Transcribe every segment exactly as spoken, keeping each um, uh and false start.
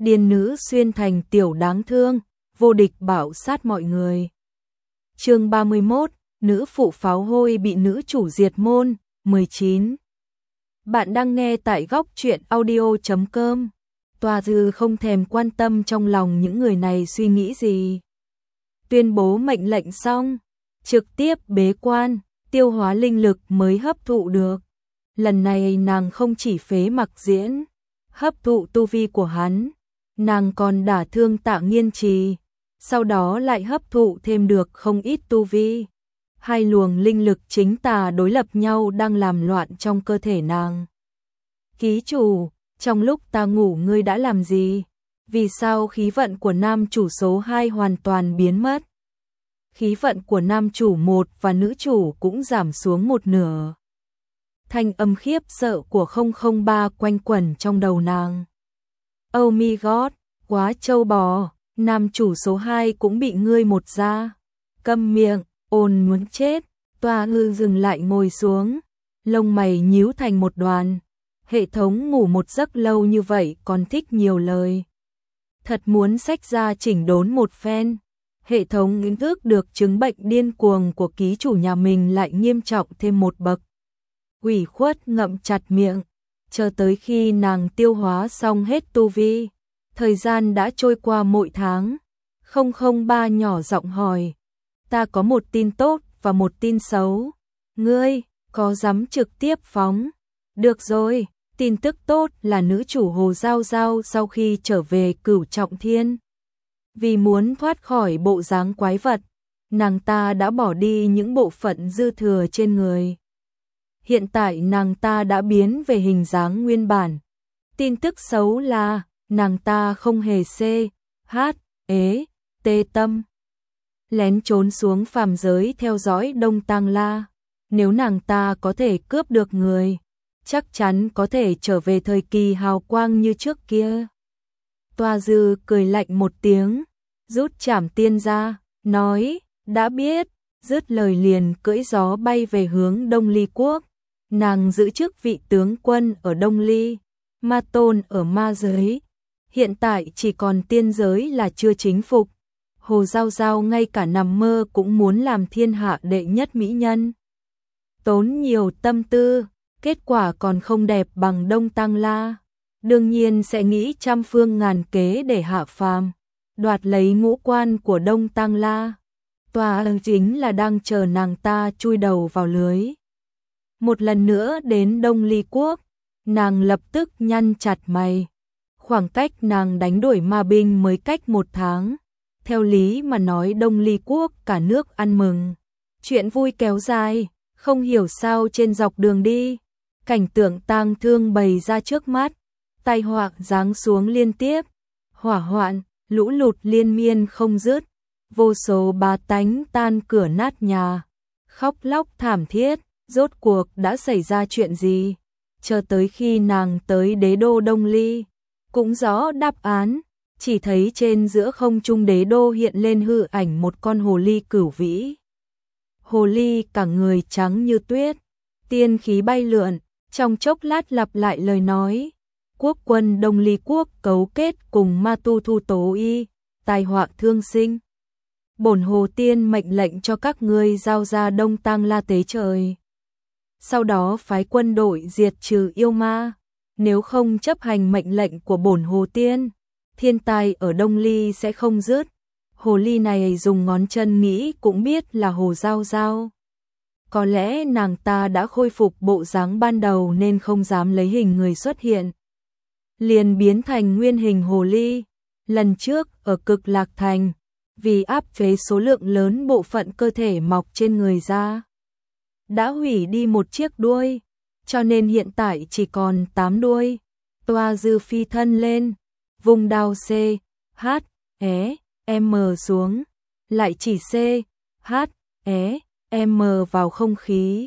điên nữ xuyên thành tiểu đáng thương, vô địch bạo sát mọi người. Chương ba mươi mốt, nữ phụ pháo hôi bị nữ chủ diệt môn, mười chín. Bạn đang nghe tại góc truyện audio chấm com. Tòa Dư không thèm quan tâm trong lòng những người này suy nghĩ gì. Tuyên bố mệnh lệnh xong, trực tiếp bế quan, tiêu hóa linh lực mới hấp thụ được. Lần này nàng không chỉ phế Mặc Diễn, hấp thụ tu vi của hắn, nàng còn đả thương Tạ Nghiên Trì, sau đó lại hấp thụ thêm được không ít tu vi. Hai luồng linh lực chính tà đối lập nhau đang làm loạn trong cơ thể nàng. Ký chủ, trong lúc ta ngủ ngươi đã làm gì? Vì sao khí vận của nam chủ số hai hoàn toàn biến mất? Khí vận của nam chủ một và nữ chủ cũng giảm xuống một nửa. Thanh âm khiếp sợ của không không ba quanh quẩn trong đầu nàng. Oh my god, quá trâu bò, nam chủ số hai cũng bị ngươi một ra. Câm miệng, ồn muốn chết. Toa Ngư dừng lại ngồi xuống, lông mày nhíu thành một đoàn. Hệ thống ngủ một giấc lâu như vậy còn thích nhiều lời. Thật muốn xách ra chỉnh đốn một phen. Hệ thống nhận thức được chứng bệnh điên cuồng của ký chủ nhà mình lại nghiêm trọng thêm một bậc. Ủy khuất ngậm chặt miệng, chờ tới khi nàng tiêu hóa xong hết tu vi. Thời gian đã trôi qua mỗi tháng. không không ba nhỏ giọng hỏi, ta có một tin tốt và một tin xấu. Ngươi có dám trực tiếp phóng? Được rồi, tin tức tốt là nữ chủ Hồ Giao Giao sau khi trở về Cửu Trọng Thiên, vì muốn thoát khỏi bộ dáng quái vật, nàng ta đã bỏ đi những bộ phận dư thừa trên người. Hiện tại nàng ta đã biến về hình dáng nguyên bản. Tin tức xấu là nàng ta không hề xê, hát, ế, tê tâm. Lén trốn xuống phàm giới theo dõi Đông Tang La. Nếu nàng ta có thể cướp được người, chắc chắn có thể trở về thời kỳ hào quang như trước kia. Toa Dư cười lạnh một tiếng, rút trảm tiên ra, nói, đã biết, dứt lời liền cưỡi gió bay về hướng Đông Ly Quốc. Nàng giữ chức vị tướng quân ở Đông Ly, ma tôn ở ma giới. Hiện tại chỉ còn tiên giới là chưa chính phục. Hồ Giao Giao ngay cả nằm mơ cũng muốn làm thiên hạ đệ nhất mỹ nhân. Tốn nhiều tâm tư, kết quả còn không đẹp bằng Đông Tang La. Đương nhiên sẽ nghĩ trăm phương ngàn kế để hạ phàm, đoạt lấy ngũ quan của Đông Tang La. Tòa chính là đang chờ nàng ta chui đầu vào lưới. Một lần nữa đến Đông Ly Quốc, nàng lập tức nhăn chặt mày. Khoảng cách nàng đánh đuổi ma binh mới cách một tháng. Theo lý mà nói Đông Ly Quốc cả nước ăn mừng. Chuyện vui kéo dài, không hiểu sao trên dọc đường đi. Cảnh tượng tang thương bày ra trước mắt. Tai họa giáng xuống liên tiếp. Hỏa hoạn, lũ lụt liên miên không dứt. Vô số bá tánh tan cửa nát nhà. Khóc lóc thảm thiết. Rốt cuộc đã xảy ra chuyện gì? Chờ tới khi nàng tới đế đô Đông Ly, cũng rõ đáp án, chỉ thấy trên giữa không trung đế đô hiện lên hư ảnh một con hồ ly cửu vĩ. Hồ ly cả người trắng như tuyết, tiên khí bay lượn, trong chốc lát lặp lại lời nói. Quốc quân Đông Ly Quốc cấu kết cùng ma tu Thu Tố Y, tai họa thương sinh. Bổn hồ tiên mệnh lệnh cho các ngươi giao ra Đông Tang La tế trời. Sau đó phái quân đội diệt trừ yêu ma. Nếu không chấp hành mệnh lệnh của bổn hồ tiên, thiên tai ở Đông Ly sẽ không dứt. Hồ ly này dùng ngón chân nghĩ cũng biết là Hồ Giao Giao. Có lẽ nàng ta đã khôi phục bộ dáng ban đầu nên không dám lấy hình người xuất hiện. Liền biến thành nguyên hình hồ ly. Lần trước ở Cực Lạc Thành, vì áp chế số lượng lớn bộ phận cơ thể mọc trên người ra, đã hủy đi một chiếc đuôi, cho nên hiện tại chỉ còn tám đuôi. Toa Dư phi thân lên, vùng đao C, H, E, M xuống, lại chỉ C, H, E, M vào không khí.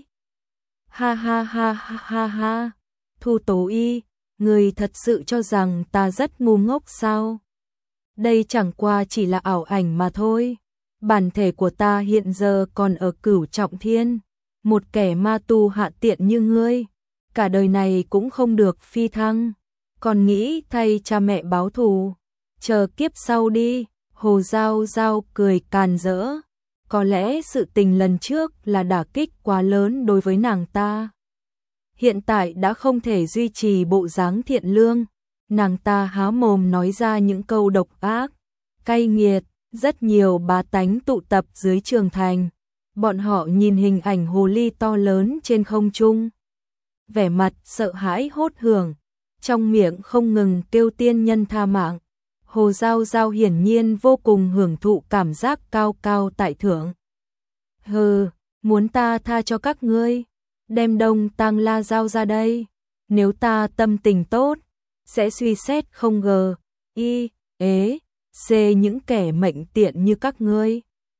Ha ha ha ha ha ha, Thu Tố Y, người thật sự cho rằng ta rất ngu ngốc sao? Đây chẳng qua chỉ là ảo ảnh mà thôi. Bản thể của ta hiện giờ còn ở Cửu Trọng Thiên. Một kẻ ma tu hạ tiện như ngươi, cả đời này cũng không được phi thăng, còn nghĩ thay cha mẹ báo thù, chờ kiếp sau đi, Hồ Giao Giao cười càn rỡ. Có lẽ sự tình lần trước là đả kích quá lớn đối với nàng ta. Hiện tại đã không thể duy trì bộ dáng thiện lương, nàng ta há mồm nói ra những câu độc ác, cay nghiệt, rất nhiều bá tánh tụ tập dưới trường thành. Bọn họ nhìn hình ảnh hồ ly to lớn trên không trung, vẻ mặt sợ hãi hốt hưởng, trong miệng không ngừng kêu tiên nhân tha mạng. Hồ Giao Giao hiển nhiên vô cùng hưởng thụ cảm giác cao cao tại thượng. Hừ, muốn ta tha cho các ngươi, đem Đông Tang La giao ra đây, nếu ta tâm tình tốt, sẽ suy xét không gờ, y, ế, c những kẻ mệnh tiện như các ngươi.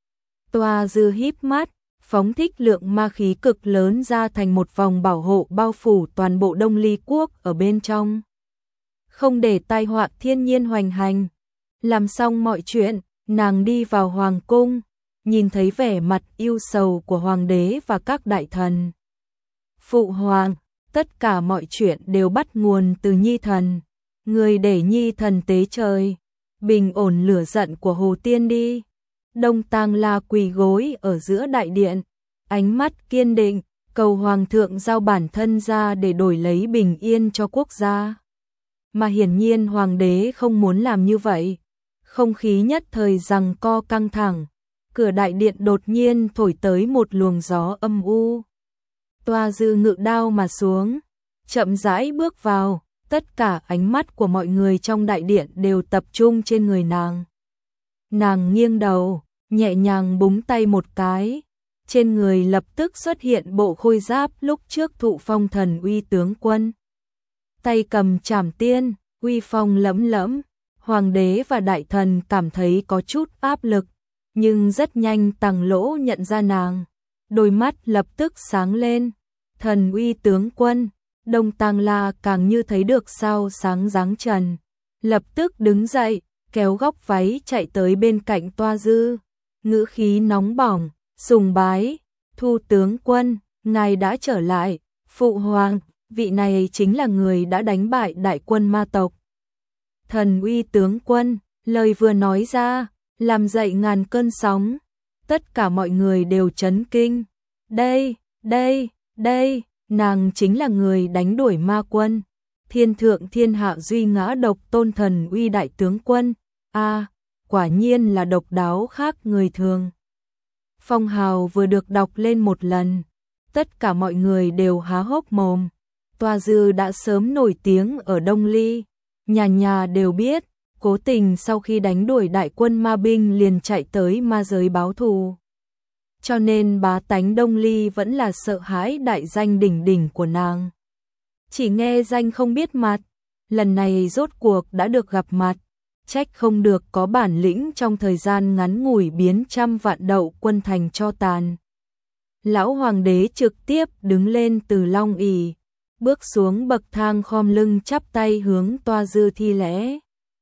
Toa Dư híp mắt, phóng thích lượng ma khí cực lớn ra thành một vòng bảo hộ bao phủ toàn bộ Đông Ly quốc ở bên trong. Không để tai họa thiên nhiên hoành hành. Làm xong mọi chuyện, nàng đi vào hoàng cung, nhìn thấy vẻ mặt yêu sầu của hoàng đế và các đại thần. Phụ hoàng, tất cả mọi chuyện đều bắt nguồn từ Nhi thần. Người để Nhi thần tế trời, bình ổn lửa giận của Hồ Tiên đi. Đông Tang La quỳ gối ở giữa đại điện, ánh mắt kiên định, cầu hoàng thượng giao bản thân ra để đổi lấy bình yên cho quốc gia. Mà hiển nhiên hoàng đế không muốn làm như vậy. Không khí nhất thời giằng co căng thẳng, cửa đại điện đột nhiên thổi tới một luồng gió âm u. Toa Dư ngự đao mà xuống, chậm rãi bước vào, tất cả ánh mắt của mọi người trong đại điện đều tập trung trên người nàng. Nàng nghiêng đầu, nhẹ nhàng búng tay một cái, trên người lập tức xuất hiện bộ khôi giáp lúc trước thụ phong thần uy tướng quân. Tay cầm trảm tiên, uy phong lẫm lẫm, hoàng đế và đại thần cảm thấy có chút áp lực, nhưng rất nhanh Tằng Lỗ nhận ra nàng, đôi mắt lập tức sáng lên. Thần uy tướng quân, Đông Tang La càng như thấy được sao sáng giáng trần, lập tức đứng dậy, kéo góc váy chạy tới bên cạnh Toa Dư, ngữ khí nóng bỏng, sùng bái, Thu tướng quân, ngài đã trở lại, phụ hoàng, vị này chính là người đã đánh bại đại quân ma tộc. Thần uy tướng quân, lời vừa nói ra, làm dậy ngàn cơn sóng, tất cả mọi người đều chấn kinh. Đây, đây, đây, nàng chính là người đánh đuổi ma quân, thiên thượng thiên hạ duy ngã độc tôn thần uy đại tướng quân. A, à, quả nhiên là độc đáo khác người thường. Phong hào vừa được đọc lên một lần, tất cả mọi người đều há hốc mồm. Toa Dư đã sớm nổi tiếng ở Đông Ly, nhà nhà đều biết, cố tình sau khi đánh đuổi đại quân ma binh liền chạy tới ma giới báo thù. Cho nên bá tánh Đông Ly vẫn là sợ hãi đại danh đỉnh đỉnh của nàng. Chỉ nghe danh không biết mặt, lần này rốt cuộc đã được gặp mặt, trách không được có bản lĩnh trong thời gian ngắn ngủi biến trăm vạn đậu quân thành cho tàn. Lão hoàng đế trực tiếp đứng lên từ long ỷ, bước xuống bậc thang khom lưng chắp tay hướng Toa Dư thi lễ.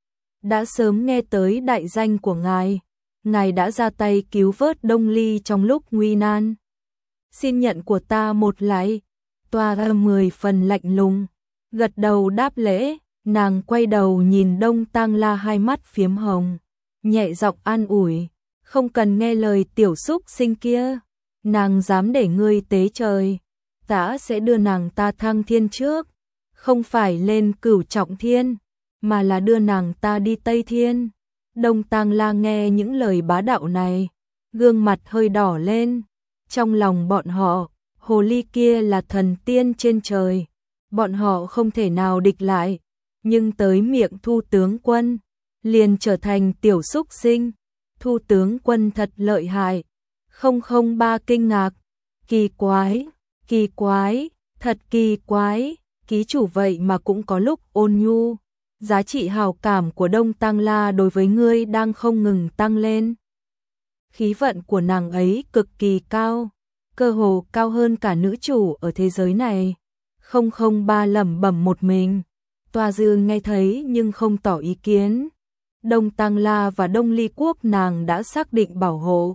Đã sớm nghe tới đại danh của ngài, ngài đã ra tay cứu vớt Đông Ly trong lúc nguy nan. Xin nhận của ta một lạy. Toa Dư mười phần lạnh lùng, gật đầu đáp lễ, nàng quay đầu nhìn Đông Tang La hai mắt phiếm hồng, nhẹ giọng an ủi, không cần nghe lời tiểu xúc sinh kia, nàng dám để ngươi tế trời, ta sẽ đưa nàng ta thăng thiên trước, không phải lên cửu trọng thiên, mà là đưa nàng ta đi Tây Thiên. Đông Tang La nghe những lời bá đạo này, gương mặt hơi đỏ lên, trong lòng bọn họ, hồ ly kia là thần tiên trên trời, bọn họ không thể nào địch lại, nhưng tới miệng Thu tướng quân, liền trở thành tiểu xúc sinh. Thu tướng quân thật lợi hại. Không không ba kinh ngạc, kỳ quái, kỳ quái, thật kỳ quái, ký chủ vậy mà cũng có lúc ôn nhu. Giá trị hào cảm của Đông Tang La đối với ngươi đang không ngừng tăng lên. Khí vận của nàng ấy cực kỳ cao, cơ hồ cao hơn cả nữ chủ ở thế giới này. Không không ba lẩm bẩm một mình. Toa Dư nghe thấy nhưng không tỏ ý kiến. Đông Tang La và Đông Ly quốc nàng đã xác định bảo hộ.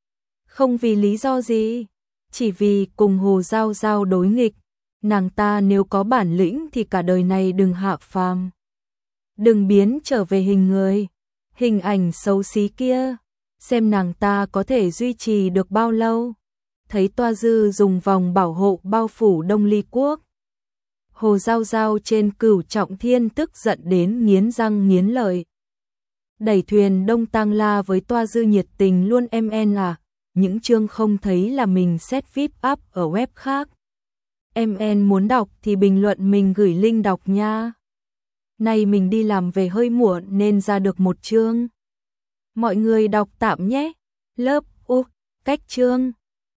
Không vì lý do gì, chỉ vì cùng Hồ Giao Giao đối nghịch. Nàng ta nếu có bản lĩnh thì cả đời này đừng hạ phàm, đừng biến trở về hình người. Hình ảnh xấu xí kia, xem nàng ta có thể duy trì được bao lâu. Thấy Toa Dư dùng vòng bảo hộ bao phủ Đông Ly Quốc. Hồ Giao Giao trên Cửu Trọng Thiên tức giận đến nghiến răng nghiến lợi. Đẩy thuyền Đông Tang La với Toa Dư nhiệt tình luôn em en à, những chương không thấy là mình set vê i pê up ở web khác. Em en muốn đọc thì bình luận mình gửi link đọc nha. Nay mình đi làm về hơi muộn nên ra được một chương. Mọi người đọc tạm nhé. Lớp U, cách chương.